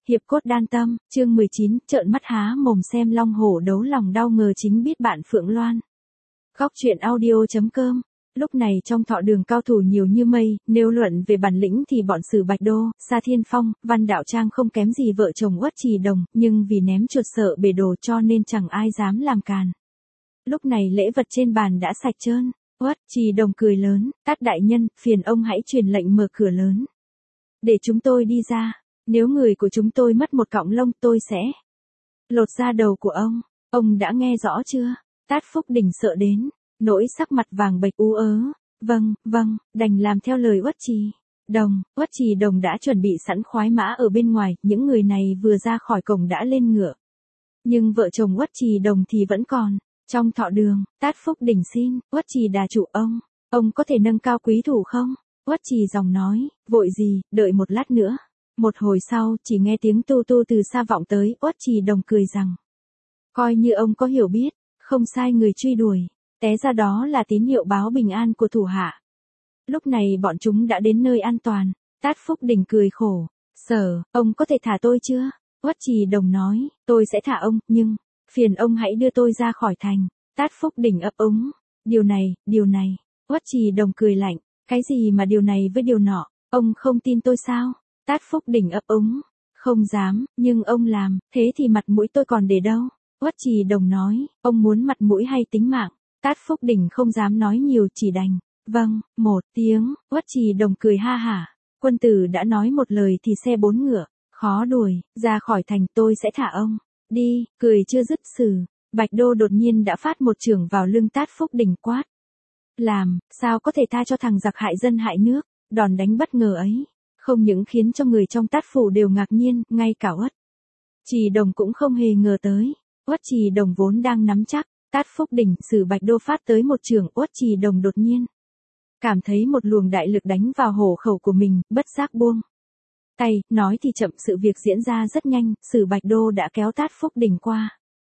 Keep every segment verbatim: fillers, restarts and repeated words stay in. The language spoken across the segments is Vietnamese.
Hiệp cốt đan tâm, chương mười chín, trợn mắt há mồm xem long hổ đấu lòng đau ngờ chính biết bạn Phượng Loan. Góc truyện audio chấm com. Lúc này trong thọ đường cao thủ nhiều như mây, nếu luận về bản lĩnh thì bọn Sử Bạch Đô, Sa Thiên Phong, Văn Đạo Trang không kém gì vợ chồng Uất Trì Đồng, nhưng vì ném chuột sợ bể đồ cho nên chẳng ai dám làm càn. Lúc này lễ vật trên bàn đã sạch trơn, Uất Trì Đồng cười lớn, Tát đại nhân, phiền ông hãy truyền lệnh mở cửa lớn. Để chúng tôi đi ra. Nếu người của chúng tôi mất một cọng lông tôi sẽ lột ra đầu của ông. Ông đã nghe rõ chưa? Tát Phúc Đình sợ đến, nỗi sắc mặt vàng bệch ú ớ. Vâng, vâng, đành làm theo lời Uất Trì Đồng. Uất Trì Đồng đã chuẩn bị sẵn khoái mã ở bên ngoài, những người này vừa ra khỏi cổng đã lên ngựa. Nhưng vợ chồng Uất Trì Đồng thì vẫn còn. Trong thọ đường, Tát Phúc Đình xin, Uất Trì đà chủ ông, ông có thể nâng cao quý thủ không? Uất Trì Dòng nói, vội gì, đợi một lát nữa. Một hồi sau, chỉ nghe tiếng tu tu từ xa vọng tới, Uất Trì Đồng cười rằng. Coi như ông có hiểu biết, không sai người truy đuổi, té ra đó là tín hiệu báo bình an của thủ hạ. Lúc này bọn chúng đã đến nơi an toàn, Tát Phúc Đình cười khổ, Sở, ông có thể thả tôi chưa? Uất Trì Đồng nói, tôi sẽ thả ông, nhưng, phiền ông hãy đưa tôi ra khỏi thành. Tát Phúc Đình ấp úng, điều này, điều này, Uất Trì Đồng cười lạnh, cái gì mà điều này với điều nọ, ông không tin tôi sao? Tát Phúc Đình ấp úng, không dám, nhưng ông làm, thế thì mặt mũi tôi còn để đâu? Uất Trì Đồng nói, ông muốn mặt mũi hay tính mạng? Tát Phúc Đình không dám nói nhiều chỉ đành, vâng, một tiếng. Uất Trì Đồng cười ha hả, quân tử đã nói một lời thì xe bốn ngựa, khó đuổi, ra khỏi thành tôi sẽ thả ông, đi, cười chưa dứt Sử Bạch Đô đột nhiên đã phát một chưởng vào lưng Tát Phúc Đình quát. Làm, sao có thể tha cho thằng giặc hại dân hại nước, đòn đánh bất ngờ ấy. Không những khiến cho người trong Tát phủ đều ngạc nhiên, ngay cả Uất Trì Đồng cũng không hề ngờ tới. Uất Trì Đồng vốn đang nắm chắc, Tát Phúc Đình, Sử Bạch Đô phát tới một chưởng, Uất Trì Đồng đột nhiên cảm thấy một luồng đại lực đánh vào hổ khẩu của mình, bất giác buông tay, nói thì chậm, sự việc diễn ra rất nhanh, Sử Bạch Đô đã kéo Tát Phúc Đình qua.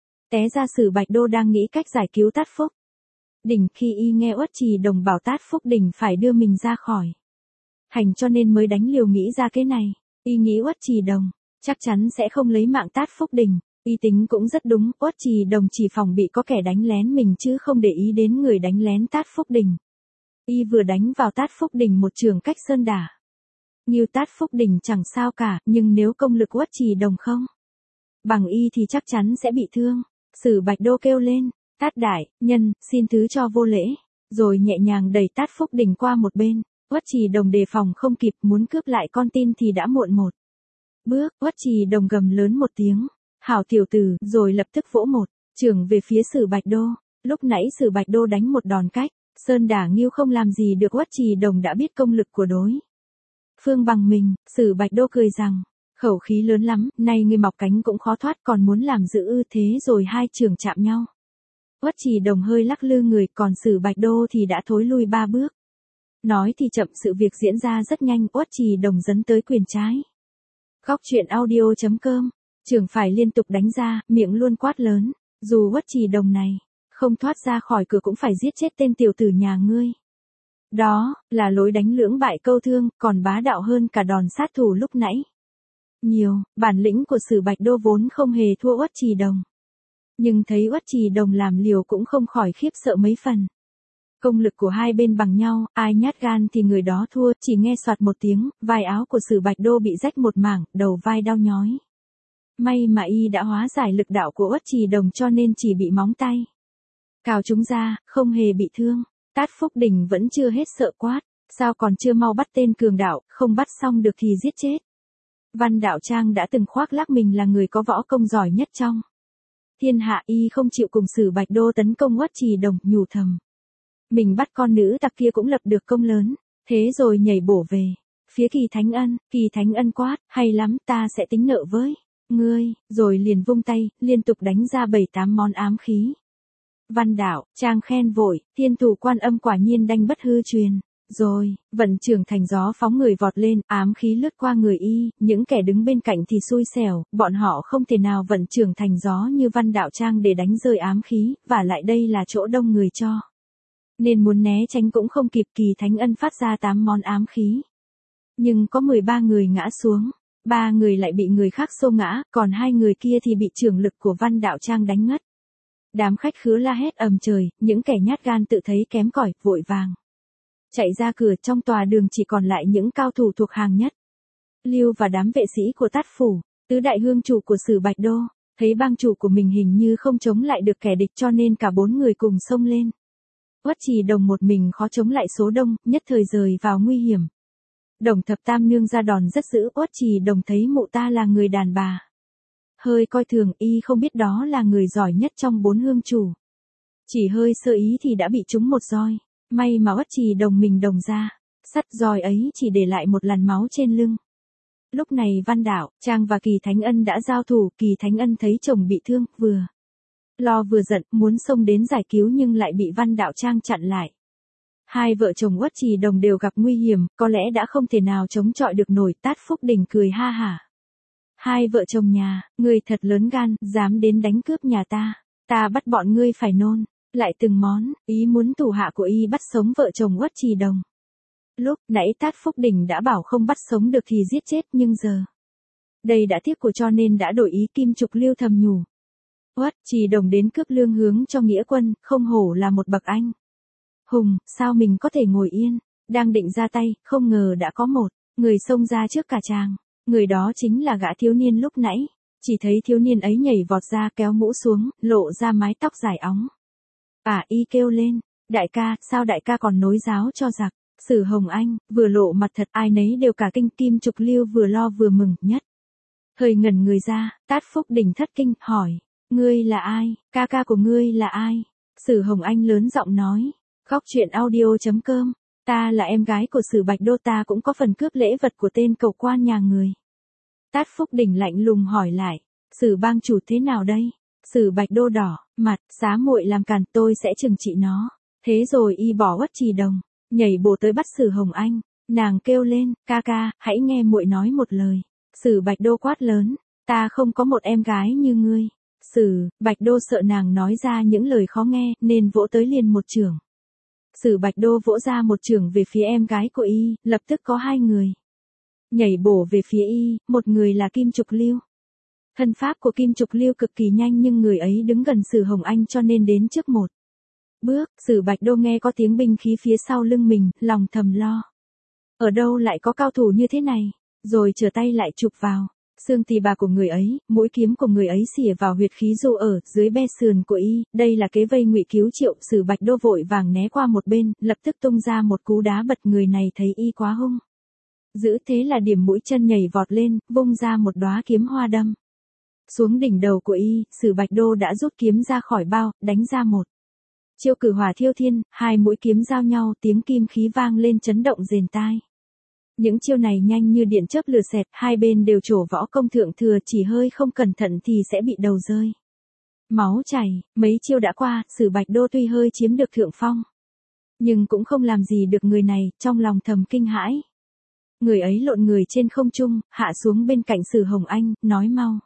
Té ra Sử Bạch Đô đang nghĩ cách giải cứu Tát Phúc Đình, khi y nghe Uất Trì Đồng bảo Tát Phúc Đình phải đưa mình ra khỏi hành cho nên mới đánh liều nghĩ ra cái này. Y nghĩ Uất Trì Đồng chắc chắn sẽ không lấy mạng Tát Phúc Đình. Y tính cũng rất đúng, Uất Trì Đồng chỉ phòng bị có kẻ đánh lén mình chứ không để ý đến người đánh lén Tát Phúc Đình. Y vừa đánh vào Tát Phúc Đình một trường cách sơn đả. Như Tát Phúc Đình chẳng sao cả, nhưng nếu công lực Uất Trì Đồng không bằng y thì chắc chắn sẽ bị thương. Sử Bạch Đô kêu lên, Tát đại nhân, xin thứ cho vô lễ, rồi nhẹ nhàng đẩy Tát Phúc Đình qua một bên. Uất Trì Đồng đề phòng không kịp, muốn cướp lại con tin thì đã muộn một bước. Uất Trì Đồng gầm lớn một tiếng, hảo tiểu tử, rồi lập tức vỗ một chưởng về phía Sử Bạch Đô. Lúc nãy Sử Bạch Đô đánh một đòn cách sơn đả nghiêu không làm gì được Uất Trì Đồng đã biết công lực của đối phương bằng mình. Sử Bạch Đô cười rằng, khẩu khí lớn lắm, nay người mọc cánh cũng khó thoát, còn muốn làm giữ ư? Thế rồi hai chưởng chạm nhau. Uất Trì Đồng hơi lắc lư người, còn Sử Bạch Đô thì đã thối lui ba bước. Nói thì chậm, sự việc diễn ra rất nhanh, Uất Trì Đồng dấn tới quyền trái. Góc truyện audio chấm com, chưởng phải liên tục đánh ra, miệng luôn quát lớn, dù Uất Trì Đồng này không thoát ra khỏi cửa cũng phải giết chết tên tiểu tử nhà ngươi. Đó là lối đánh lưỡng bại câu thương, còn bá đạo hơn cả đòn sát thủ lúc nãy. Nhiều, bản lĩnh của Sử Bạch Đô vốn không hề thua Uất Trì Đồng. Nhưng thấy Uất Trì Đồng làm liều cũng không khỏi khiếp sợ mấy phần. Công lực của hai bên bằng nhau, ai nhát gan thì người đó thua. Chỉ nghe soạt một tiếng, vai áo của Sử Bạch Đô bị rách một mảng, đầu vai đau nhói. May mà y đã hóa giải lực đạo của Uất Trì Đồng cho nên chỉ bị móng tay cào chúng ra, không hề bị thương. Tát Phúc Đình vẫn chưa hết sợ quát, sao còn chưa mau bắt tên cường đạo, không bắt xong được thì giết chết. Văn Đạo Trang đã từng khoác lác mình là người có võ công giỏi nhất trong thiên hạ, y không chịu cùng Sử Bạch Đô tấn công Uất Trì Đồng, nhủ thầm. Mình bắt con nữ tặc kia cũng lập được công lớn, thế rồi nhảy bổ về phía Kỳ Thánh Ân. Kỳ Thánh Ân quát, hay lắm, ta sẽ tính nợ với ngươi, rồi liền vung tay, liên tục đánh ra bảy tám món ám khí. Văn Đạo Trang khen vội, thiên thủ Quan Âm quả nhiên đanh bất hư truyền. Rồi, vận chưởng thành gió phóng người vọt lên, ám khí lướt qua người y, những kẻ đứng bên cạnh thì xui xẻo, bọn họ không thể nào vận chưởng thành gió như Văn Đạo Trang để đánh rơi ám khí, và lại đây là chỗ đông người cho nên muốn né tránh cũng không kịp. Kỳ Thánh Ân phát ra tám món ám khí, nhưng có mười ba người ngã xuống. ba người lại bị người khác xô ngã, còn hai người kia thì bị trưởng lực của Văn Đạo Trang đánh ngất. Đám khách khứa la hét ầm trời, những kẻ nhát gan tự thấy kém cỏi, vội vàng chạy ra cửa. Trong tòa đường chỉ còn lại những cao thủ thuộc hàng nhất. Lưu và đám vệ sĩ của Tát Phủ, tứ đại hương chủ của Sử Bạch Đô, thấy bang chủ của mình hình như không chống lại được kẻ địch cho nên cả bốn người cùng xông lên. Uất Trì Đồng một mình khó chống lại số đông, nhất thời rơi vào nguy hiểm. Đồng Thập Tam Nương ra đòn rất dữ. Uất Trì Đồng thấy mụ ta là người đàn bà, hơi coi thường, y không biết đó là người giỏi nhất trong bốn hương chủ. Chỉ hơi sơ ý thì đã bị trúng một roi. May mà Uất Trì Đồng mình đồng ra, sắt roi ấy chỉ để lại một làn máu trên lưng. Lúc này Văn Đạo Trang và Kỳ Thánh Ân đã giao thủ. Kỳ Thánh Ân thấy chồng bị thương, vừa lo vừa giận, muốn xông đến giải cứu nhưng lại bị Văn Đạo Trang chặn lại. Hai vợ chồng Uất Trì Đồng đều gặp nguy hiểm, có lẽ đã không thể nào chống chọi được nổi. Tát Phúc Đình cười ha hả. Hai vợ chồng nhà, ngươi thật lớn gan, dám đến đánh cướp nhà ta. Ta bắt bọn ngươi phải nôn lại từng món. Ý muốn thủ hạ của y bắt sống vợ chồng Uất Trì Đồng. Lúc nãy Tát Phúc Đình đã bảo không bắt sống được thì giết chết, nhưng giờ đây đã tiếc của cho nên đã đổi ý. Kim Trục Lưu thầm nhủ. Uất Trì Đồng đến cướp lương hướng cho nghĩa quân, không hổ là một bậc anh hùng, sao mình có thể ngồi yên. Đang định ra tay, không ngờ đã có một người xông ra trước cả chàng. Người đó chính là gã thiếu niên lúc nãy. Chỉ thấy thiếu niên ấy nhảy vọt ra, kéo mũ xuống, lộ ra mái tóc dài óng. À, y kêu lên. Đại ca, sao đại ca còn nối giáo cho giặc? Sử Hồng Anh vừa lộ mặt thật, ai nấy đều cả kinh. Kim Trục Lưu vừa lo vừa mừng, nhất hơi ngẩn người ra. Tát Phúc Đình thất kinh, hỏi. Ngươi là ai? Ca ca của ngươi là ai? Sử Hồng Anh lớn giọng nói. Khóc chuyện audio chấm com. Ta là em gái của Sử Bạch Đô, ta cũng có phần cướp lễ vật của tên cầu quan nhà người. Tát Phúc Đình lạnh lùng hỏi lại. Sử bang chủ thế nào đây? Sử Bạch Đô đỏ mặt, xá muội làm càn, tôi sẽ trừng trị nó. Thế rồi y bỏ Uất Trì Đồng, nhảy bổ tới bắt Sử Hồng Anh. Nàng kêu lên, ca ca, hãy nghe muội nói một lời. Sử Bạch Đô quát lớn, ta không có một em gái như ngươi. Sử Bạch Đô sợ nàng nói ra những lời khó nghe nên vỗ tới liền một chưởng. Sử Bạch Đô vỗ ra một chưởng về phía em gái của y, lập tức có hai người nhảy bổ về phía y, một người là Kim Trục Lưu. Thân pháp của Kim Trục Lưu cực kỳ nhanh nhưng người ấy đứng gần Sử Hồng Anh cho nên đến trước một bước. Sử Bạch Đô nghe có tiếng binh khí phía sau lưng mình, lòng thầm lo. Ở đâu lại có cao thủ như thế này? Rồi trở tay lại chụp vào xương tỳ bà của người ấy, mũi kiếm của người ấy xỉa vào huyệt khí du ở dưới be sườn của y. Đây là kế vây ngụy cứu triệu. Sử Bạch Đô vội vàng né qua một bên, lập tức tung ra một cú đá bật. Người này thấy y quá hung dữ thế là điểm mũi chân nhảy vọt lên, vung ra một đóa kiếm hoa đâm xuống đỉnh đầu của y. Sử Bạch Đô đã rút kiếm ra khỏi bao, đánh ra một chiêu cử hỏa thiêu thiên. Hai mũi kiếm giao nhau, tiếng kim khí vang lên chấn động rền tai. Những chiêu này nhanh như điện chớp lửa xẹt, hai bên đều trổ võ công thượng thừa, chỉ hơi không cẩn thận thì sẽ bị đầu rơi máu chảy. Mấy chiêu đã qua, Sử Bạch Đô tuy hơi chiếm được thượng phong, nhưng cũng không làm gì được người này, trong lòng thầm kinh hãi. Người ấy lộn người trên không trung, hạ xuống bên cạnh Sử Hồng Anh, nói mau.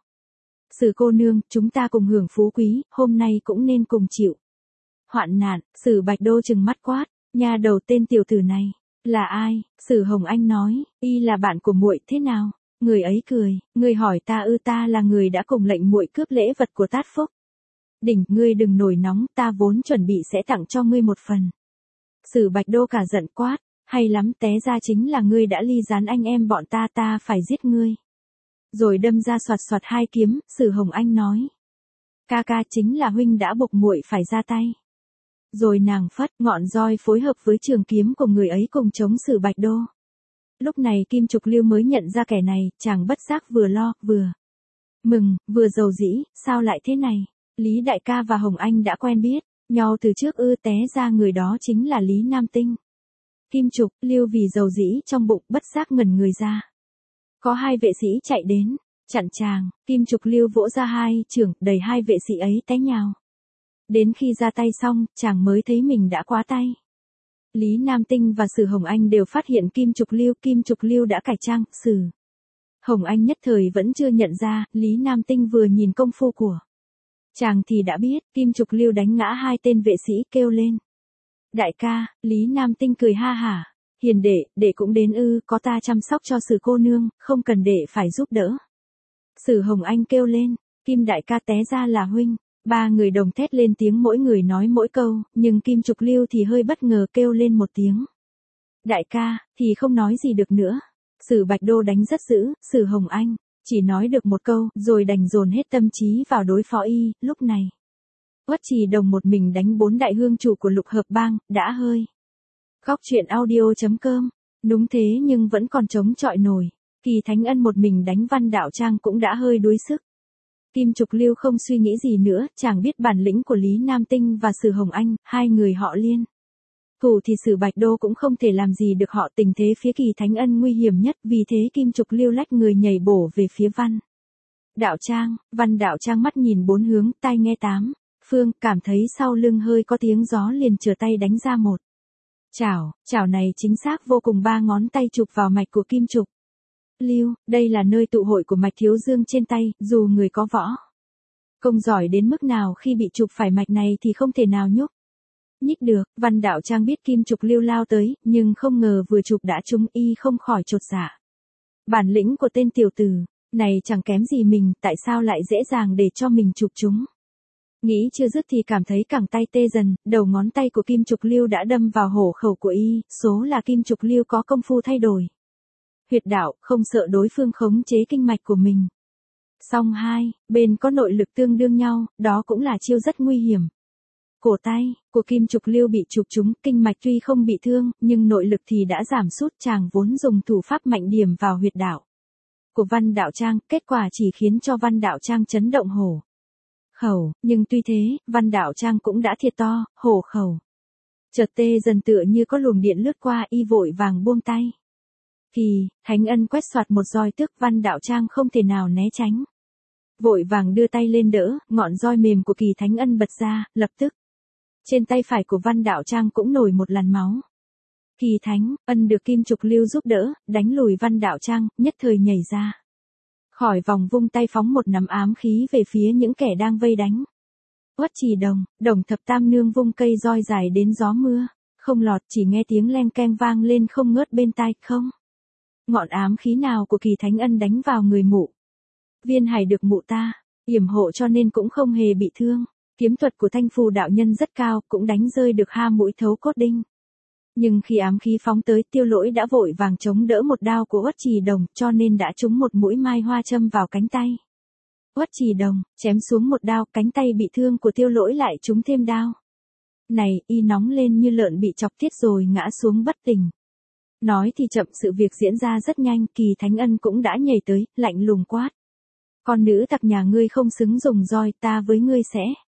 Sử cô nương, chúng ta cùng hưởng phú quý, hôm nay cũng nên cùng chịu hoạn nạn. Sử Bạch Đô trừng mắt quát, nhà đầu tên tiểu tử này là ai? Sử Hồng Anh nói, y là bạn của muội. Thế nào? Người ấy cười, người hỏi ta ư? Ta là người đã cùng lệnh muội cướp lễ vật của Tát Phúc Đình. Ngươi đừng nổi nóng, ta vốn chuẩn bị sẽ tặng cho ngươi một phần. Sử Bạch Đô cả giận quát, hay lắm, té ra chính là ngươi đã ly gián anh em bọn ta, ta phải giết ngươi. Rồi đâm ra soạt soạt hai kiếm. Sử Hồng Anh nói, ca ca, chính là huynh đã buộc muội phải ra tay. Rồi nàng phất ngọn roi phối hợp với trường kiếm của người ấy cùng chống Sử Bạch Đô. Lúc này Kim Trục Lưu mới nhận ra kẻ này, chàng bất giác vừa lo, vừa mừng, vừa giàu dĩ. Sao lại thế này? Lý đại ca và Hồng Anh đã quen biết nhau từ trước ư? Té ra người đó chính là Lý Nam Tinh. Kim Trục Lưu vì giàu dĩ trong bụng bất giác ngẩn người ra. Có hai vệ sĩ chạy đến chặn chàng. Kim Trục Lưu vỗ ra hai chưởng, đẩy hai vệ sĩ ấy té nhào. Đến khi ra tay xong, chàng mới thấy mình đã quá tay. Lý Nam Tinh và Sử Hồng Anh đều phát hiện Kim Trục Lưu. Kim Trục Lưu đã cải trang. Sử Hồng Anh nhất thời vẫn chưa nhận ra. Lý Nam Tinh vừa nhìn công phu của chàng thì đã biết. Kim Trục Lưu đánh ngã hai tên vệ sĩ, kêu lên, đại ca. Lý Nam Tinh cười ha hả, Hiền đệ, đệ cũng đến ư, có ta chăm sóc cho Sử cô nương, không cần đệ phải giúp đỡ. Sử Hồng Anh kêu lên, Kim đại ca té ra là huynh. Ba người đồng thét lên tiếng, mỗi người nói mỗi câu, nhưng Kim Trục Lưu thì hơi bất ngờ kêu lên một tiếng. Đại ca, thì không nói gì được nữa. Sử Bạch Đô đánh rất dữ, Sử Hồng Anh chỉ nói được một câu, rồi đành dồn hết tâm trí vào đối phó y. Lúc này, Uất Trì Đồng một mình đánh bốn đại hương chủ của Lục Hợp Bang, đã hơi. Góc truyện audio chấm com, đúng thế nhưng vẫn còn chống chọi nổi. Kỳ Thánh Ân một mình đánh Văn Đạo Trang cũng đã hơi đuối sức. Kim Trục Lưu không suy nghĩ gì nữa, chàng biết bản lĩnh của Lý Nam Tinh và Sử Hồng Anh, hai người họ liên thủ thì Sử Bạch Đô cũng không thể làm gì được họ. Tình thế phía Kỳ Thánh Ân nguy hiểm nhất, vì thế Kim Trục Lưu lách người nhảy bổ về phía Văn Đạo Trang. Văn Đạo Trang mắt nhìn bốn hướng, tai nghe tám phương, cảm thấy sau lưng hơi có tiếng gió liền trở tay đánh ra một chảo. Chảo này chính xác vô cùng, ba ngón tay chụp vào mạch của Kim Trục Lưu. Đây là nơi tụ hội của mạch thiếu dương trên tay, dù người có võ công giỏi đến mức nào, khi bị chụp phải mạch này thì không thể nào nhúc nhích được. Văn Đạo Trang biết Kim Trục Lưu lao tới, nhưng không ngờ vừa chụp đã trúng y, không khỏi chột dạ. Bản lĩnh của tên tiểu tử này chẳng kém gì mình, tại sao lại dễ dàng để cho mình chụp chúng. Nghĩ chưa dứt thì cảm thấy cẳng tay tê dần, đầu ngón tay của Kim Trục Lưu đã đâm vào hổ khẩu của y. Số là Kim Trục Lưu có công phu thay đổi huyệt đạo, không sợ đối phương khống chế kinh mạch của mình. Song hai bên có nội lực tương đương nhau, đó cũng là chiêu rất nguy hiểm. Cổ tay của Kim Trục Lưu bị chụp trúng, kinh mạch tuy không bị thương, nhưng nội lực thì đã giảm sút. Chàng vốn dùng thủ pháp mạnh điểm vào huyệt đạo của Văn Đạo Trang, kết quả chỉ khiến cho Văn Đạo Trang chấn động hổ khẩu, nhưng tuy thế, Văn Đạo Trang cũng đã thiệt to, hổ khẩu chợt tê dần tựa như có luồng điện lướt qua, y vội vàng buông tay. Kỳ Thánh Ân quét soạt một roi tước, Văn Đạo Trang không thể nào né tránh. Vội vàng đưa tay lên đỡ, ngọn roi mềm của Kỳ Thánh Ân bật ra, lập tức trên tay phải của Văn Đạo Trang cũng nổi một làn máu. Kỳ Thánh Ân được Kim Trục Lưu giúp đỡ, đánh lùi Văn Đạo Trang, nhất thời nhảy ra khỏi vòng, vung tay phóng một nắm ám khí về phía những kẻ đang vây đánh. Uất Trì Đồng, Đồng Thập Tam Nương vung cây roi dài đến gió mưa không lọt, chỉ nghe tiếng leng keng vang lên không ngớt bên tai. Không ngọn ám khí nào của Kỳ Thánh Ân đánh vào người mụ Viên Hải được mụ ta yểm hộ, cho nên cũng không hề bị thương. Kiếm thuật của Thanh Phù đạo nhân rất cao, cũng đánh rơi được ha mũi thấu cốt đinh. Nhưng khi ám khí phóng tới, Tiêu Lỗi đã vội vàng chống đỡ một đao của Uất Trì Đồng, cho nên đã trúng một mũi mai hoa châm vào cánh tay. Uất Trì Đồng chém xuống một đao, cánh tay bị thương của Tiêu Lỗi lại trúng thêm đao. Này, y nóng lên như lợn bị chọc tiết rồi ngã xuống bất tỉnh. Nói thì chậm, sự việc diễn ra rất nhanh. Kỳ Thánh Ân cũng đã nhảy tới, lạnh lùng quát: con nữ tặc nhà ngươi không xứng dùng roi, ta với ngươi sẽ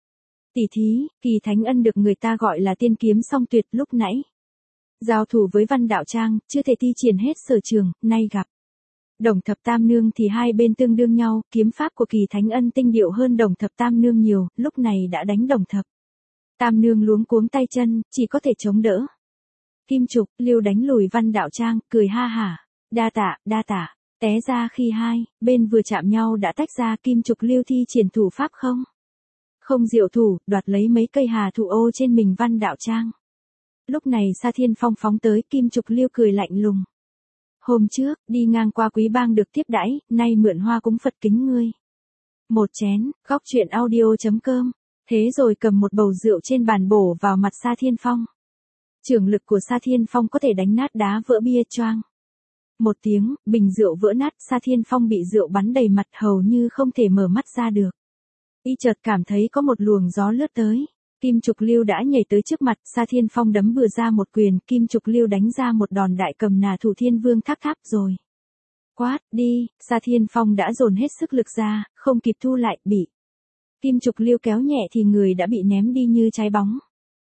tỉ thí. Kỳ Thánh Ân được người ta gọi là tiên kiếm song tuyệt, lúc nãy giao thủ với Văn Đạo Trang, chưa thể thi triển hết sở trường, nay gặp Đồng Thập Tam Nương thì hai bên tương đương nhau. Kiếm pháp của Kỳ Thánh Ân tinh điệu hơn Đồng Thập Tam Nương nhiều, lúc này đã đánh Đồng Thập Tam Nương luống cuống tay chân, chỉ có thể chống đỡ. Kim Trục Lưu đánh lùi Văn Đạo Trang, cười ha hả: đa tạ, đa tạ. Té ra khi hai bên vừa chạm nhau đã tách ra. Kim Trục Lưu thi triển thủ pháp không không diệu thủ, đoạt lấy mấy cây hà thụ ô trên mình Văn Đạo Trang. Lúc này Sa Thiên Phong phóng tới, Kim Trục Lưu cười lạnh lùng: hôm trước đi ngang qua Quý Bang được tiếp đãi, nay mượn hoa cúng Phật kính ngươi một chén. Góc truyện audio chấm com. Thế rồi cầm một bầu rượu trên bàn bổ vào mặt Sa Thiên Phong. Trường lực của Sa Thiên Phong có thể đánh nát đá vỡ bia. Choang một tiếng, bình rượu vỡ nát, Sa Thiên Phong bị rượu bắn đầy mặt, hầu như không thể mở mắt ra được. Y chợt cảm thấy có một luồng gió lướt tới. Kim Trục Lưu đã nhảy tới trước mặt, Sa Thiên Phong đấm vừa ra một quyền, Kim Trục Lưu đánh ra một đòn đại cầm nà thủ Thiên Vương tháp tháp rồi. Quát, đi. Sa Thiên Phong đã dồn hết sức lực ra, không kịp thu lại, bị Kim Trục Lưu kéo nhẹ thì người đã bị ném đi như trái bóng.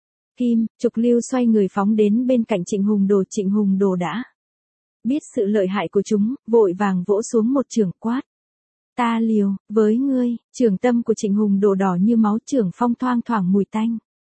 Kim Trục Lưu xoay người phóng đến bên cạnh Trịnh Hùng Đồ. Trịnh Hùng Đồ đã biết sự lợi hại của chúng, vội vàng vỗ xuống một chưởng, quát: ta liều với ngươi. Chưởng tâm của Trịnh Hùng Đồ đỏ như máu, chưởng phong thoang thoảng mùi tanh.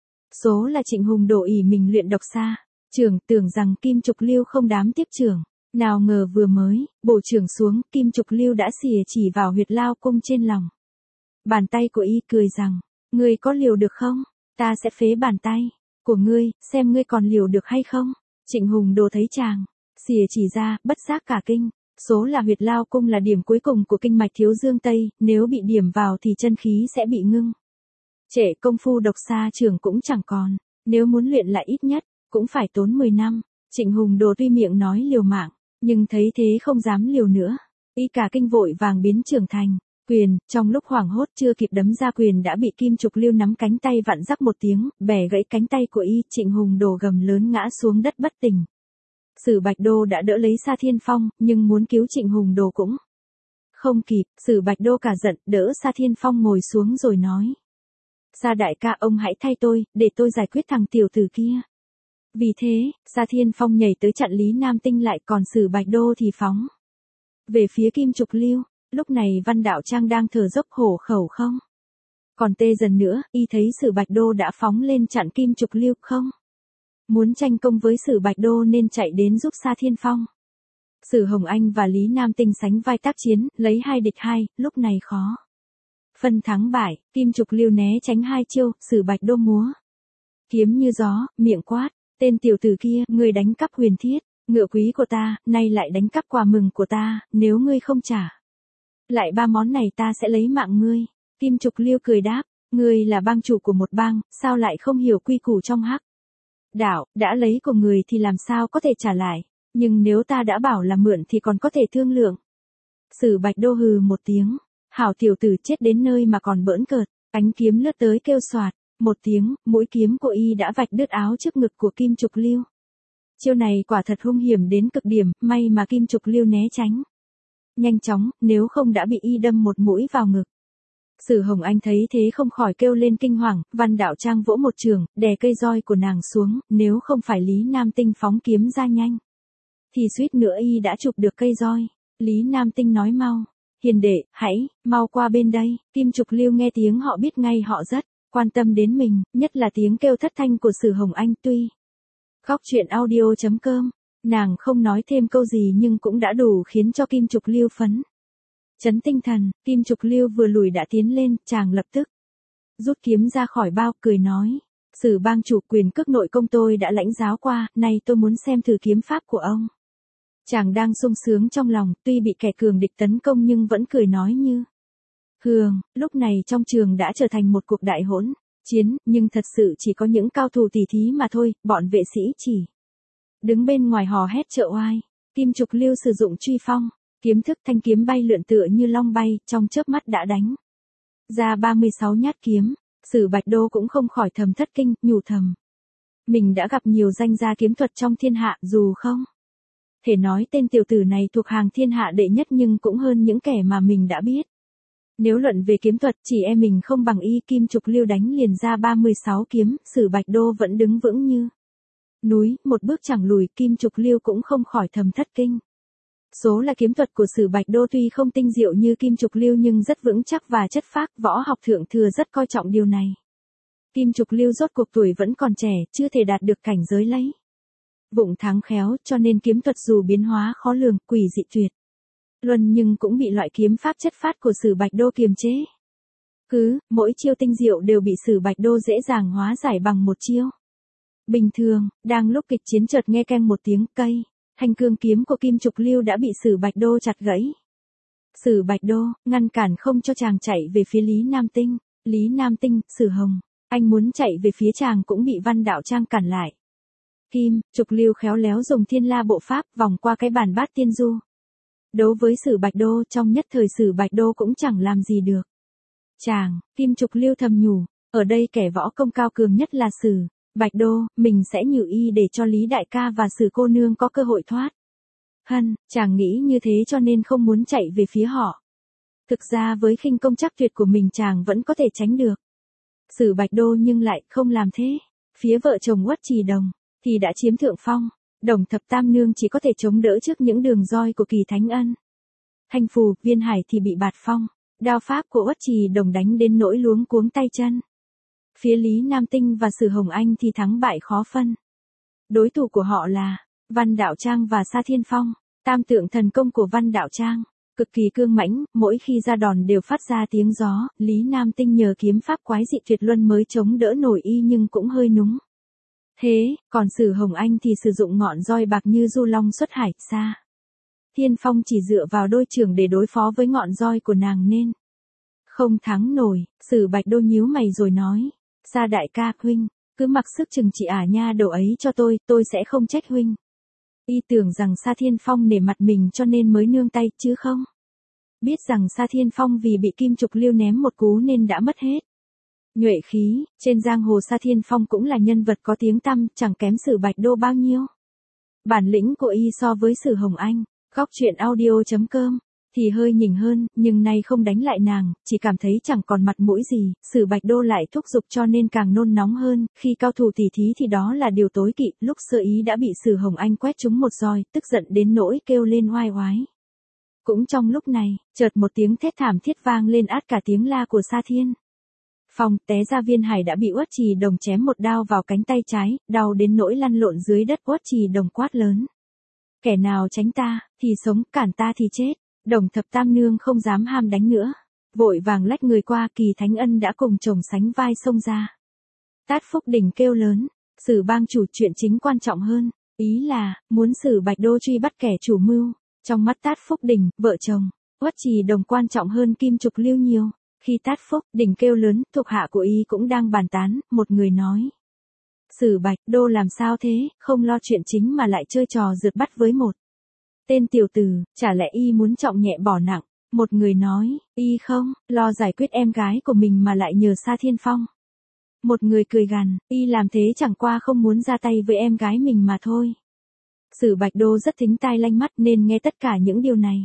Số là Trịnh Hùng Đồ ỷ mình luyện độc xa chưởng, tưởng rằng Kim Trục Lưu không dám tiếp chưởng, nào ngờ vừa mới bổ chưởng xuống, Kim Trục Lưu đã xìa chỉ vào huyệt lao cung trên lòng bàn tay của y, cười rằng: ngươi có liều được không? Ta sẽ phế bàn tay của ngươi, xem ngươi còn liều được hay không. Trịnh Hùng Đồ thấy chàng, xìa chỉ ra, bất giác cả kinh, số là huyệt lao cung là điểm cuối cùng của kinh mạch thiếu dương tây, nếu bị điểm vào thì chân khí sẽ bị ngưng. Trễ công phu độc xa trường cũng chẳng còn, nếu muốn luyện lại ít nhất, cũng phải tốn mười năm. Trịnh Hùng Đồ tuy miệng nói liều mạng, nhưng thấy thế không dám liều nữa. Y cả kinh vội vàng biến trưởng thành, quyền, trong lúc hoảng hốt chưa kịp đấm ra quyền đã bị Kim Trục Lưu nắm cánh tay vặn rắc một tiếng, bẻ gãy cánh tay của y. Trịnh Hùng Đồ gầm lớn ngã xuống đất bất tỉnh. Sử Bạch Đô đã đỡ lấy Sa Thiên Phong, nhưng muốn cứu Trịnh Hùng Đồ cũng không kịp. Sử Bạch Đô cả giận, đỡ Sa Thiên Phong ngồi xuống rồi nói: Sa đại ca, ông hãy thay tôi, để tôi giải quyết thằng tiểu tử kia. Vì thế, Sa Thiên Phong nhảy tới chặn Lý Nam Tinh lại, còn Sử Bạch Đô thì phóng về phía Kim Trục Lưu. Lúc này Văn Đạo Trang đang thở dốc hổ khẩu không còn tê dần nữa, y thấy Sử Bạch Đô đã phóng lên chặn Kim Trục Lưu không muốn tranh công với Sử Bạch Đô nên chạy đến giúp Sa Thiên Phong. Sử Hồng Anh và Lý Nam Tinh sánh vai tác chiến, lấy hai địch hai, lúc này khó phân thắng bại. Kim Trục Lưu né tránh hai chiêu, Sử Bạch Đô múa kiếm như gió, miệng quát: Tên tiểu tử kia, ngươi đánh cắp huyền thiết, ngựa quý của ta, nay lại đánh cắp quà mừng của ta, nếu ngươi không trả lại ba món này ta sẽ lấy mạng ngươi. Kim Trục Lưu cười đáp: Ngươi là bang chủ của một bang, sao lại không hiểu quy củ trong hắc đạo, đã lấy của người thì làm sao có thể trả lại, nhưng nếu ta đã bảo là mượn thì còn có thể thương lượng. Sử Bạch Đô hừ một tiếng: Hảo tiểu tử, chết đến nơi mà còn bỡn cợt. Ánh kiếm lướt tới kêu xoạt một tiếng, mũi kiếm của y đã vạch đứt áo trước ngực của Kim Trục Lưu. Chiêu này quả thật hung hiểm đến cực điểm, may mà Kim Trục Lưu né tránh nhanh chóng, nếu không đã bị y đâm một mũi vào ngực. Sử Hồng Anh thấy thế không khỏi kêu lên kinh hoàng. Văn Đạo Trang vỗ một trường, đè cây roi của nàng xuống, nếu không phải Lý Nam Tinh phóng kiếm ra nhanh thì suýt nữa y đã chụp được cây roi. Lý Nam Tinh nói: Mau, hiền đệ, hãy mau qua bên đây. Kim Trục Lưu nghe tiếng họ biết ngay họ rất quan tâm đến mình, nhất là tiếng kêu thất thanh của Sử Hồng Anh. Tuy Góc truyện audio chấm com, nàng không nói thêm câu gì nhưng cũng đã đủ khiến cho Kim Trục Lưu phấn chấn tinh thần. Kim Trục Lưu vừa lùi đã tiến lên, chàng lập tức rút kiếm ra khỏi bao, cười nói: Sử bang chủ, quyền cước nội công tôi đã lãnh giáo qua, nay tôi muốn xem thử kiếm pháp của ông. Chàng đang sung sướng trong lòng, tuy bị kẻ cường địch tấn công nhưng vẫn cười nói như hường. Lúc này trong trường đã trở thành một cuộc đại hỗn chiến, nhưng thật sự chỉ có những cao thủ tỉ thí mà thôi, bọn vệ sĩ chỉ đứng bên ngoài hò hét trợ oai. Kim Trục Lưu sử dụng truy phong, kiếm thức, thanh kiếm bay lượn tựa như long bay, trong chớp mắt đã đánh ra ba mươi sáu nhát kiếm. Sử Bạch Đô cũng không khỏi thầm thất kinh, nhủ thầm: Mình đã gặp nhiều danh gia kiếm thuật trong thiên hạ, dù không thể nói tên tiểu tử này thuộc hàng thiên hạ đệ nhất nhưng cũng hơn những kẻ mà mình đã biết. Nếu luận về kiếm thuật, chỉ e mình không bằng y. Kim Trục Lưu đánh liền ra ba mươi sáu kiếm, Sử Bạch Đô vẫn đứng vững như núi, một bước chẳng lùi. Kim Trục Lưu cũng không khỏi thầm thất kinh. Số là kiếm thuật của Sử Bạch Đô tuy không tinh diệu như Kim Trục Lưu nhưng rất vững chắc và chất phác, võ học thượng thừa rất coi trọng điều này. Kim Trục Lưu rốt cuộc tuổi vẫn còn trẻ, chưa thể đạt được cảnh giới lấy vụng thắng khéo, cho nên kiếm thuật dù biến hóa khó lường, quỷ dị tuyệt luân nhưng cũng bị loại kiếm pháp chất phát của Sử Bạch Đô kiềm chế. Cứ, mỗi chiêu tinh diệu đều bị Sử Bạch Đô dễ dàng hóa giải bằng một chiêu bình thường. Đang lúc kịch chiến chợt nghe keng một tiếng, cây thanh cương kiếm của Kim Trục Lưu đã bị Sử Bạch Đô chặt gãy. Sử Bạch Đô ngăn cản không cho chàng chạy về phía Lý Nam Tinh. Lý Nam Tinh, Sử Hồng Anh muốn chạy về phía chàng cũng bị Văn Đạo Trang cản lại. Kim Trục Lưu khéo léo dùng thiên la bộ pháp vòng qua cái bàn bát tiên du đấu với Sử Bạch Đô, trong nhất thời Sử Bạch Đô cũng chẳng làm gì được chàng. Kim Trục Lưu thầm nhủ, ở đây kẻ võ công cao cường nhất là Sử Bạch Đô, mình sẽ nhử y để cho Lý đại ca và Sử cô nương có cơ hội thoát hân. Chàng nghĩ như thế cho nên không muốn chạy về phía họ. Thực ra với khinh công chắc tuyệt của mình chàng vẫn có thể tránh được Sử Bạch Đô nhưng lại không làm thế. Phía vợ chồng Uất Trì Đồng thì đã chiếm thượng phong. Đồng Thập Tam Nương chỉ có thể chống đỡ trước những đường roi của Kỳ Thánh Ân. Thanh Phù, Viên Hải thì bị bạt phong. Đao pháp của Uất Trì Đồng đánh đến nỗi luống cuống tay chân. Phía Lý Nam Tinh và Sử Hồng Anh thì thắng bại khó phân. Đối thủ của họ là Văn Đạo Trang và Sa Thiên Phong. Tam tượng thần công của Văn Đạo Trang cực kỳ cương mãnh, mỗi khi ra đòn đều phát ra tiếng gió. Lý Nam Tinh nhờ kiếm pháp quái dị tuyệt luân mới chống đỡ nổi y nhưng cũng hơi núng Thế, còn Sử Hồng Anh thì sử dụng ngọn roi bạc như du long xuất hải, Sa Thiên Phong chỉ dựa vào đôi trưởng để đối phó với ngọn roi của nàng nên không thắng nổi. Sử Bạch Đô nhíu mày rồi nói, Sa đại ca, huynh cứ mặc sức chừng trị ả nha đầu ấy cho tôi, tôi sẽ không trách huynh. Y tưởng rằng Sa Thiên Phong nể mặt mình cho nên mới nương tay, chứ không biết rằng Sa Thiên Phong vì bị Kim Trục Liêu ném một cú nên đã mất hết nhuệ khí. Trên giang hồ Sa Thiên Phong cũng là nhân vật có tiếng tăm, chẳng kém Sử Bạch Đô bao nhiêu. Bản lĩnh của y so với Sử Hồng Anh, góc truyện audio chấm com thì hơi nhỉnh hơn, nhưng nay không đánh lại nàng, chỉ cảm thấy chẳng còn mặt mũi gì. Sử Bạch Đô lại thúc giục cho nên càng nôn nóng hơn. Khi cao thủ tỉ thí thì đó là điều tối kỵ. Lúc sơ ý đã bị Sử Hồng Anh quét trúng một roi, tức giận đến nỗi kêu lên oai oái. Cũng trong lúc này, chợt một tiếng thét thảm thiết vang lên át cả tiếng la của Sa Thiên Phong. Té ra Viên Hải đã bị Uất Trì Đồng chém một đao vào cánh tay trái, đau đến nỗi lăn lộn dưới đất. Uất Trì Đồng quát lớn, kẻ nào tránh ta thì sống, cản ta thì chết. Đồng Thập Tam Nương không dám ham đánh nữa, vội vàng lách người qua. Kỳ Thánh Ân đã cùng chồng sánh vai xông ra. Tát Phúc Đình kêu lớn, Sử bang chủ, chuyện chính quan trọng hơn, ý là muốn Sử Bạch Đô truy bắt kẻ chủ mưu. Trong mắt Tát Phúc Đình, vợ chồng Uất Trì Đồng quan trọng hơn Kim Trục Liêu nhiều. Khi Tát Phúc Đình kêu lớn, thuộc hạ của y cũng đang bàn tán. Một người nói, Sử Bạch Đô làm sao thế, không lo chuyện chính mà lại chơi trò rượt bắt với một tên tiểu tử, chả lẽ y muốn trọng nhẹ bỏ nặng. Một người nói, y không lo giải quyết em gái của mình mà lại nhờ Sa Thiên Phong. Một người cười gằn, y làm thế chẳng qua không muốn ra tay với em gái mình mà thôi. Sử Bạch Đô rất thính tai lanh mắt nên nghe tất cả những điều này.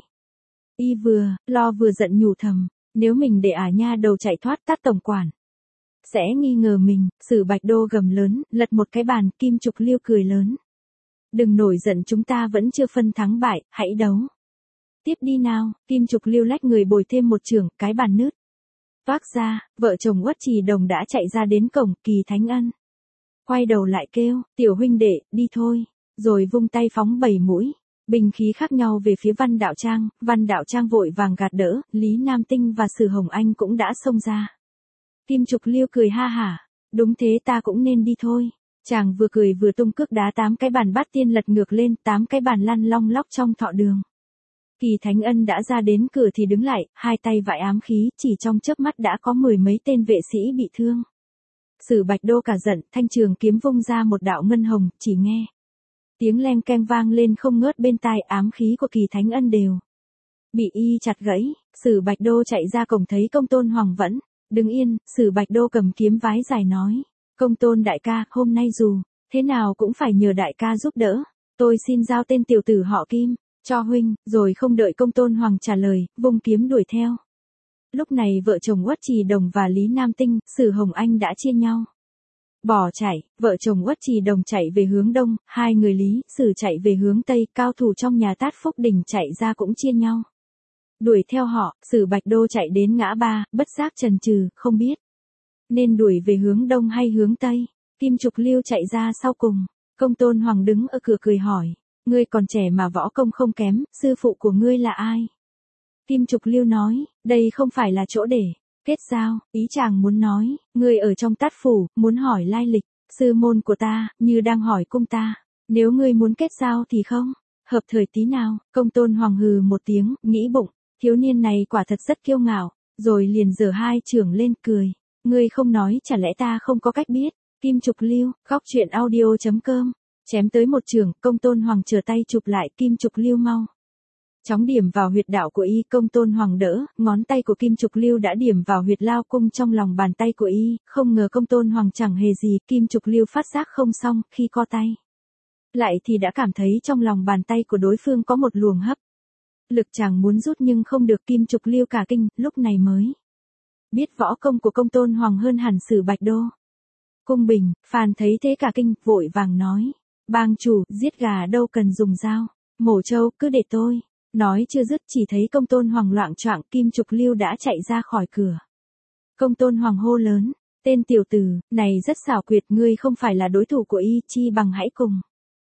Y vừa lo vừa giận nhủ thầm, nếu mình để ả nha đầu chạy thoát, Tát tổng quản sẽ nghi ngờ mình. Sử Bạch Đô gầm lớn, lật một cái bàn. Kim Trục Liêu cười lớn, đừng nổi giận, chúng ta vẫn chưa phân thắng bại, hãy đấu tiếp đi nào. Kim Trục Liêu lách người bồi thêm một chưởng, cái bàn nứt toác ra. Vợ chồng Uất Trì Đồng đã chạy ra đến cổng. Kỳ Thánh Ân quay đầu lại kêu, tiểu huynh đệ, đi thôi, rồi vung tay phóng bảy mũi binh khí khác nhau về phía Văn Đạo Trang. Văn Đạo Trang vội vàng gạt đỡ, Lý Nam Tinh và Sử Hồng Anh cũng đã xông ra. Kim Trục Liêu cười ha hả, đúng thế, ta cũng nên đi thôi. Chàng vừa cười vừa tung cước đá tám cái bàn bát tiên lật ngược lên, tám cái bàn lăn long lóc trong thọ đường. Kỳ Thánh Ân đã ra đến cửa thì đứng lại, hai tay vải ám khí, chỉ trong chớp mắt đã có mười mấy tên vệ sĩ bị thương. Sử Bạch Đô cả giận, thanh trường kiếm vung ra một đạo ngân hồng, chỉ nghe tiếng leng keng vang lên không ngớt bên tai. Ám khí của Kỳ Thánh Ân đều bị y chặt gãy. Sử Bạch Đô chạy ra cổng thấy Công Tôn Hoàng vẫn đứng yên. Sử Bạch Đô cầm kiếm vái dài nói, Công Tôn đại ca, hôm nay dù thế nào cũng phải nhờ đại ca giúp đỡ. Tôi xin giao tên tiểu tử họ Kim cho huynh. Rồi không đợi Công Tôn Hoàng trả lời, vung kiếm đuổi theo. Lúc này vợ chồng Uất Trì Đồng và Lý Nam Tinh, Sử Hồng Anh đã chia nhau bỏ chạy. Vợ chồng Uất Trì Đồng chạy về hướng đông, hai người Lý, Sử chạy về hướng tây. Cao thủ trong nhà Tát Phúc Đình chạy ra cũng chia nhau đuổi theo họ. Sử Bạch Đô chạy đến ngã ba, bất giác chần chừ, không biết nên đuổi về hướng đông hay hướng tây. Kim Trục Liêu chạy ra sau cùng. Công Tôn Hoàng đứng ở cửa cười hỏi, ngươi còn trẻ mà võ công không kém, sư phụ của ngươi là ai? Kim Trục Liêu nói, đây không phải là chỗ để kết giao. Ý chàng muốn nói, ngươi ở trong Tát phủ, muốn hỏi lai lịch sư môn của ta, như đang hỏi cung ta. Nếu ngươi muốn kết giao thì không hợp thời tí nào. Công Tôn Hoàng hừ một tiếng, nghĩ bụng, thiếu niên này quả thật rất kiêu ngạo, rồi liền giở hai chưởng lên cười. Ngươi không nói chả lẽ ta không có cách biết. Kim Trục Liêu, góc truyện audio chấm com chém tới một chưởng. Công Tôn Hoàng trở tay chụp lại. Kim Trục Liêu mau chóng điểm vào huyệt đạo của y. Công Tôn Hoàng đỡ, ngón tay của Kim Trục Liêu đã điểm vào huyệt lao cung trong lòng bàn tay của y. Không ngờ Công Tôn Hoàng chẳng hề gì. Kim Trục Liêu phát giác không xong, khi co tay lại thì đã cảm thấy trong lòng bàn tay của đối phương có một luồng hấp lực, chàng muốn rút nhưng không được. Kim Trục Liêu cả kinh, lúc này mới biết võ công của Công Tôn Hoàng hơn hẳn Sử Bạch Đô. Cung Bình, Phan thấy thế cả kinh, vội vàng nói, bang chủ, giết gà đâu cần dùng dao, mổ trâu cứ để tôi. Nói chưa dứt chỉ thấy Công Tôn Hoàng loạng choạng. Kim Trục Liêu đã chạy ra khỏi cửa. Công Tôn Hoàng hô lớn, tên tiểu tử này rất xảo quyệt, ngươi không phải là đối thủ của y, chi bằng hãy cùng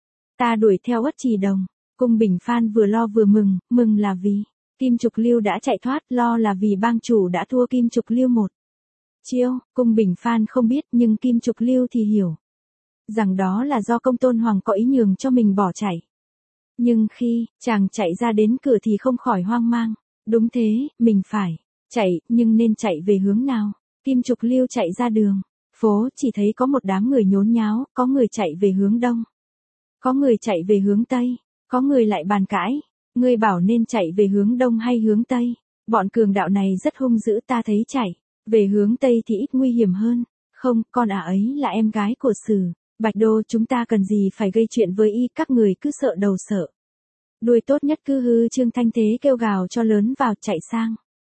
ta đuổi theo Uất Trì Đồng. Cung Bình Phan vừa lo vừa mừng, mừng là vì Kim Trục Liêu đã chạy thoát, lo là vì bang chủ đã thua Kim Trục Liêu một chiêu. Cung Bình Phan không biết nhưng Kim Trục Liêu thì hiểu. rằng đó là do Công Tôn Hoàng có ý nhường cho mình bỏ chạy. Nhưng khi chàng chạy ra đến cửa thì không khỏi hoang mang. Đúng thế, mình phải chạy, nhưng nên chạy về hướng nào? Kim Trục Lưu chạy ra đường phố, chỉ thấy có một đám người nhốn nháo, có người chạy về hướng đông, có người chạy về hướng tây, có người lại bàn cãi. Ngươi bảo nên chạy về hướng đông hay hướng tây? Bọn cường đạo này rất hung dữ, ta thấy chạy về hướng tây thì ít nguy hiểm hơn. Không, con ả ấy là em gái của Sử Bạch Đô, chúng ta cần gì phải gây chuyện với y, các người cứ sợ đầu sợ đuôi, tốt nhất cứ hư trương thanh thế kêu gào cho lớn vào, chạy sang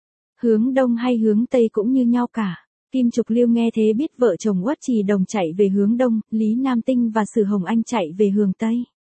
hướng đông hay hướng tây cũng như nhau cả. Kim Trục Lưu nghe thế biết vợ chồng Uất Trì Đồng chạy về hướng đông, Lý Nam Tinh và Sử Hồng Anh chạy về hướng tây.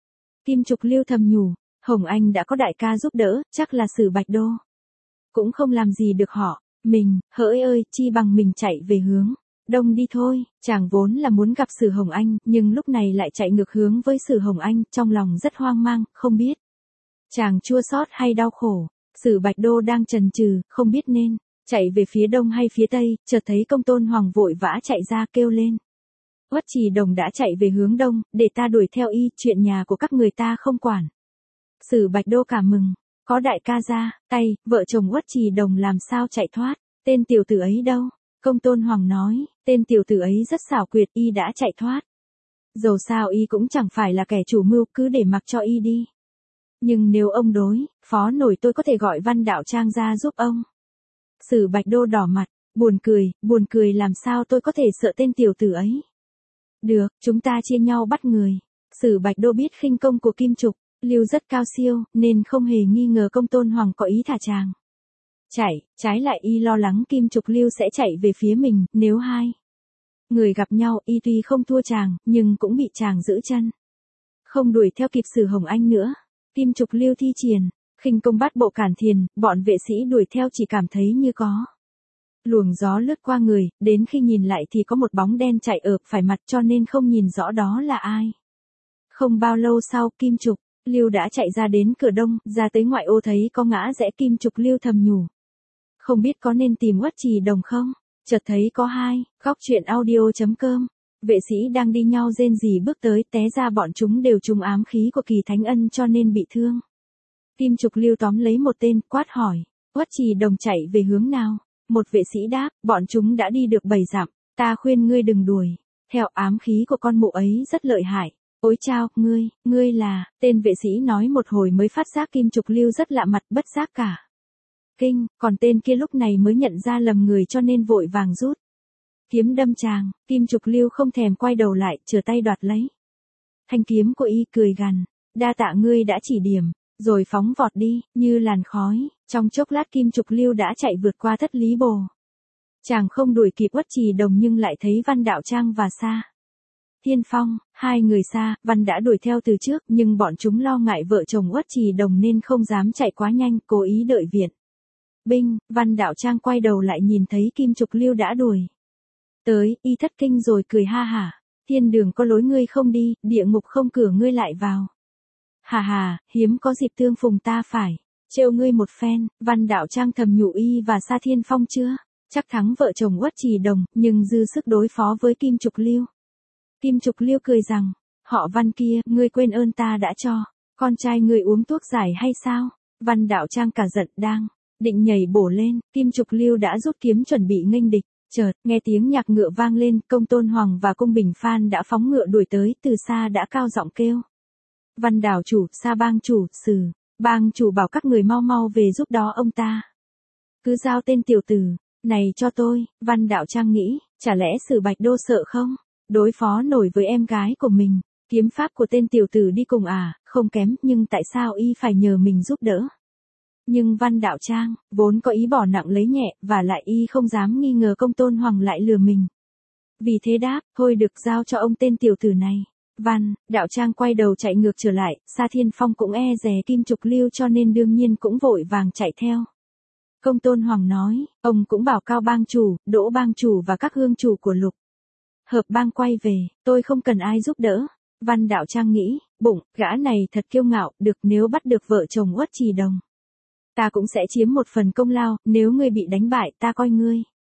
Kim Trục Lưu thầm nhủ, Hồng Anh đã có đại ca giúp đỡ, chắc là Sử Bạch Đô cũng không làm gì được họ. Mình, hỡi ơi, chi bằng mình chạy về hướng đông đi thôi. Chàng vốn là muốn gặp Sử Hồng Anh, nhưng lúc này lại chạy ngược hướng với Sử Hồng Anh, trong lòng rất hoang mang, không biết chàng chua xót hay đau khổ. Sử Bạch Đô đang chần chừ, không biết nên chạy về phía đông hay phía tây, chợt thấy Công Tôn Hoàng vội vã chạy ra kêu lên. Uất Trì Đồng đã chạy về hướng đông, để ta đuổi theo y, chuyện nhà của các người ta không quản. Sử Bạch Đô cảm mừng, có đại ca ra tay, vợ chồng Uất Trì Đồng làm sao chạy thoát? Tên tiểu tử ấy đâu? Công Tôn Hoàng nói, tên tiểu tử ấy rất xảo quyệt, y đã chạy thoát. Dầu sao y cũng chẳng phải là kẻ chủ mưu, cứ để mặc cho y đi. Nhưng nếu ông đối phó nổi, tôi có thể gọi Văn Đạo Trang ra giúp ông. Sử Bạch Đô đỏ mặt, buồn cười, buồn cười làm sao tôi có thể sợ tên tiểu tử ấy. Được, chúng ta chia nhau bắt người. Sử Bạch Đô biết khinh công của Kim Trục Lưu rất cao siêu, nên không hề nghi ngờ Công Tôn Hoàng có ý thả chàng chạy, trái lại y lo lắng Kim Trục Lưu sẽ chạy về phía mình, nếu hai người gặp nhau, y tuy không thua chàng, nhưng cũng bị chàng giữ chân, không đuổi theo kịp Sử Hồng Anh nữa. Kim Trục Lưu thi triển khinh công bát bộ cản thiền, bọn vệ sĩ đuổi theo chỉ cảm thấy như có luồng gió lướt qua người, đến khi nhìn lại thì có một bóng đen chạy ở phải mặt, cho nên không nhìn rõ đó là ai. Không bao lâu sau, Kim Trục Lưu đã chạy ra đến cửa đông, ra tới ngoại ô thấy có ngã rẽ. Kim Trục Lưu thầm nhủ, không biết có nên tìm Uất Trì Đồng không? Chợt thấy có hai, góc truyện audio chấm com, vệ sĩ đang đi nhau rên rỉ bước tới, té ra bọn chúng đều trúng ám khí của Kỳ Thánh Ân cho nên bị thương. Kim Trục Lưu tóm lấy một tên, quát hỏi, Uất Trì Đồng chạy về hướng nào? Một vệ sĩ đáp, bọn chúng đã đi được bảy dặm, ta khuyên ngươi đừng đuổi theo, ám khí của con mụ ấy rất lợi hại. Ôi chao, ngươi, ngươi là, tên vệ sĩ nói một hồi mới phát giác Kim Trục Lưu rất lạ mặt, bất giác cả kinh, còn tên kia lúc này mới nhận ra lầm người cho nên vội vàng rút kiếm đâm chàng. Kim Trục Lưu không thèm quay đầu lại, trở tay đoạt lấy thanh kiếm của y, cười gằn, đa tạ ngươi đã chỉ điểm, rồi phóng vọt đi, như làn khói. Trong chốc lát Kim Trục Lưu đã chạy vượt qua Thất Lý Bồ. Chàng không đuổi kịp Uất Trì Đồng nhưng lại thấy Văn Đạo Trang và Sa Thiên Phong, hai người Sa Văn đã đuổi theo từ trước, nhưng bọn chúng lo ngại vợ chồng Uất Trì Đồng nên không dám chạy quá nhanh, cố ý đợi viện binh. Văn Đạo Trang quay đầu lại nhìn thấy Kim Trục Lưu đã đuổi tới, y thất kinh rồi cười ha hả, thiên đường có lối ngươi không đi, địa ngục không cửa ngươi lại vào. Hà hà, hiếm có dịp tương phùng ta phải trêu ngươi một phen. Văn Đạo Trang thầm nhủ, y và Sa Thiên Phong chưa chắc thắng vợ chồng Uất Trì Đồng, nhưng dư sức đối phó với Kim Trục Lưu. Kim Trục Lưu cười rằng, họ Văn kia, ngươi quên ơn ta đã cho con trai ngươi uống thuốc giải hay sao? Văn Đạo Trang cả giận, đang định nhảy bổ lên, Kim Trục Lưu đã rút kiếm chuẩn bị nghênh địch. Chợt nghe tiếng nhạc ngựa vang lên, Công Tôn Hoàng và Cung Bình Phan đã phóng ngựa đuổi tới, từ xa đã cao giọng kêu, Văn đảo chủ, Sa bang chủ, Sử bang chủ bảo các người mau mau về giúp đó ông ta, cứ giao tên tiểu tử này cho tôi. Văn Đạo Trang nghĩ, chả lẽ Sử Bạch Đô sợ không đối phó nổi với em gái của mình? Kiếm pháp của tên tiểu tử đi cùng à, không kém, nhưng tại sao y phải nhờ mình giúp đỡ? Nhưng Văn Đạo Trang vốn có ý bỏ nặng lấy nhẹ, và lại y không dám nghi ngờ Công Tôn Hoàng lại lừa mình. Vì thế đáp, thôi được, giao cho ông tên tiểu tử này. Văn Đạo Trang quay đầu chạy ngược trở lại, Sa Thiên Phong cũng e dè Kim Trục Lưu cho nên đương nhiên cũng vội vàng chạy theo. Công Tôn Hoàng nói, ông cũng bảo Cao bang chủ, Đỗ bang chủ và các hương chủ của Lục Hợp bang quay về, tôi không cần ai giúp đỡ. Văn Đạo Trang nghĩ, bụng, gã này thật kiêu ngạo, được, nếu bắt được vợ chồng Uất Trì Đồng, ta cũng sẽ chiếm một phần công lao, nếu ngươi bị đánh bại ta coi ngươi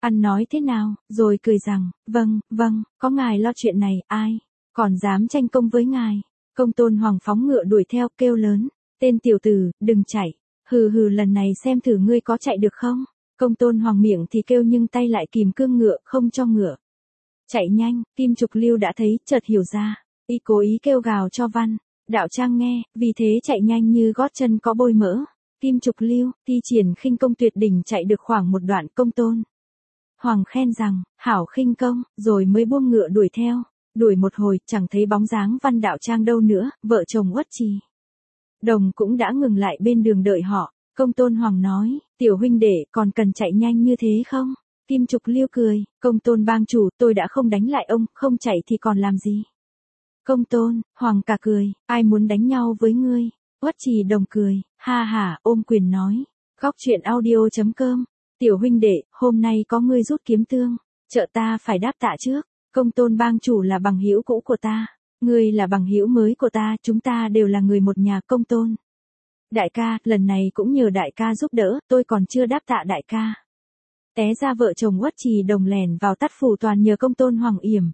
Ăn nói thế nào, rồi cười rằng, vâng, vâng, có ngài lo chuyện này, ai còn dám tranh công với ngài. Công Tôn Hoàng phóng ngựa đuổi theo, kêu lớn, tên tiểu tử, đừng chạy, hừ hừ lần này xem thử ngươi có chạy được không. Công Tôn Hoàng miệng thì kêu nhưng tay lại kìm cương ngựa, không cho ngựa chạy nhanh. Kim Trục Lưu đã thấy, chợt hiểu ra, y cố ý kêu gào cho Văn Đạo Trang nghe, vì thế chạy nhanh như gót chân có bôi mỡ. Kim Trục Lưu thi triển khinh công tuyệt đỉnh, chạy được khoảng một đoạn. Công Tôn Hoàng khen rằng, hảo khinh công, rồi mới buông ngựa đuổi theo. Đuổi một hồi, chẳng thấy bóng dáng Văn Đạo Trang đâu nữa, vợ chồng Uất Trì Đồng cũng đã ngừng lại bên đường đợi họ. Công Tôn Hoàng nói, tiểu huynh đệ, còn cần chạy nhanh như thế không? Kim Trục Lưu cười, Công Tôn bang chủ, tôi đã không đánh lại ông, không chạy thì còn làm gì? Công Tôn Hoàng cả cười, ai muốn đánh nhau với ngươi? Uất Trì Đồng cười, ha ha, ôm quyền nói, góc truyện audio chấm com, tiểu huynh đệ, hôm nay có ngươi rút kiếm tương, trợ ta phải đáp tạ trước. Công Tôn bang chủ là bằng hữu cũ của ta, ngươi là bằng hữu mới của ta, chúng ta đều là người một nhà. Công Tôn đại ca, lần này cũng nhờ đại ca giúp đỡ, tôi còn chưa đáp tạ đại ca. Té ra vợ chồng Uất Trì Đồng lèn vào tát phủ toàn nhờ Công Tôn Hoàng yểm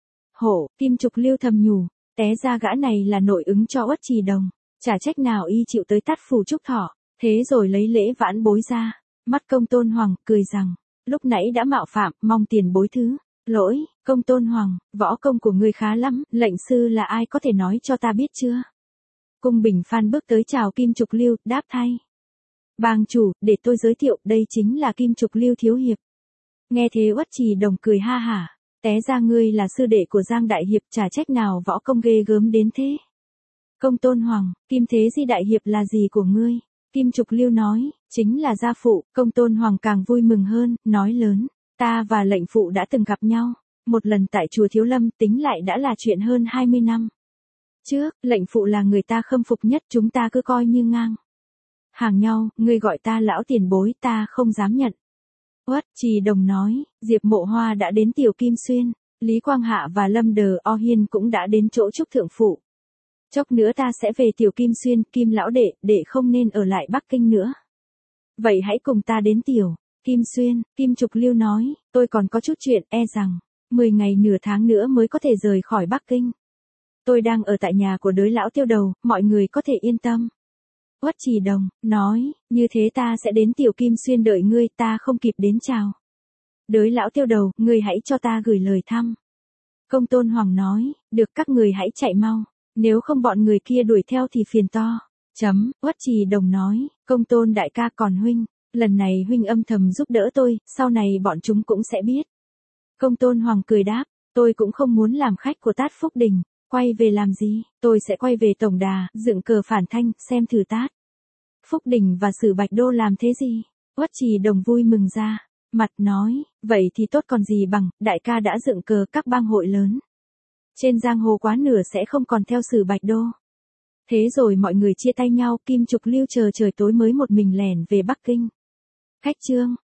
hộ. Kim Trục Lưu thầm nhủ, té ra gã này là nội ứng cho Uất Trì Đồng, chả trách nào y chịu tới tát phủ chúc thọ. Thế rồi lấy lễ vãn bối ra. Mắt Công Tôn Hoàng cười rằng, lúc nãy đã mạo phạm, mong tiền bối thứ lỗi. Công Tôn Hoàng, võ công của ngươi khá lắm, lệnh sư là ai có thể nói cho ta biết chưa? Cung Bình Phan bước tới chào Kim Trục Lưu, đáp thay, bang chủ, để tôi giới thiệu, đây chính là Kim Trục Lưu thiếu hiệp. Nghe thế Uất Trì Đồng cười ha hả, té ra ngươi là sư đệ của Giang đại hiệp, chả trách nào võ công ghê gớm đến thế. Công Tôn Hoàng, Kim Thế Di đại hiệp là gì của ngươi? Kim Trục Lưu nói, chính là gia phụ. Công Tôn Hoàng càng vui mừng hơn, nói lớn, ta và lệnh phụ đã từng gặp nhau, một lần tại chùa Thiếu Lâm, tính lại đã là chuyện hơn hai mươi năm trước. Lệnh phụ là người ta khâm phục nhất, chúng ta cứ coi như ngang hàng nhau, ngươi gọi ta lão tiền bối, ta không dám nhận. Uất Trì Đồng nói, Diệp Mộ Hoa đã đến Tiểu Kim Xuyên, Lý Quang Hạ và Lâm Đờ O Hiên cũng đã đến chỗ chúc thượng phụ. Chốc nữa ta sẽ về Tiểu Kim Xuyên, Kim lão đệ, đệ không nên ở lại Bắc Kinh nữa. Vậy hãy cùng ta đến Tiểu Kim Xuyên. Kim Trục Lưu nói, tôi còn có chút chuyện, e rằng mười ngày nửa tháng nữa mới có thể rời khỏi Bắc Kinh. Tôi đang ở tại nhà của đới lão tiêu đầu, mọi người có thể yên tâm. Uất Trì Đồng nói, như thế ta sẽ đến Tiểu Kim Xuyên đợi ngươi, ta không kịp đến chào đới lão tiêu đầu, ngươi hãy cho ta gửi lời thăm. Công Tôn Hoàng nói, được, các người hãy chạy mau, nếu không bọn người kia đuổi theo thì phiền to. Chấm. Uất Trì Đồng nói, Công Tôn đại ca, còn huynh, lần này huynh âm thầm giúp đỡ tôi, sau này bọn chúng cũng sẽ biết. Công Tôn Hoàng cười đáp, tôi cũng không muốn làm khách của Tát Phúc Đình, quay về làm gì, tôi sẽ quay về Tổng Đà, dựng cờ phản thanh, xem thử Tát Phúc Đình và Sử Bạch Đô làm thế gì. Uất Trì Đồng vui mừng ra mặt, nói, vậy thì tốt còn gì bằng, đại ca đã dựng cờ, các bang hội lớn trên giang hồ quá nửa sẽ không còn theo Sử Bạch Đô. Thế rồi mọi người chia tay nhau, Kim Trục Lưu chờ trời tối mới một mình lẻn về Bắc Kinh. Khách chương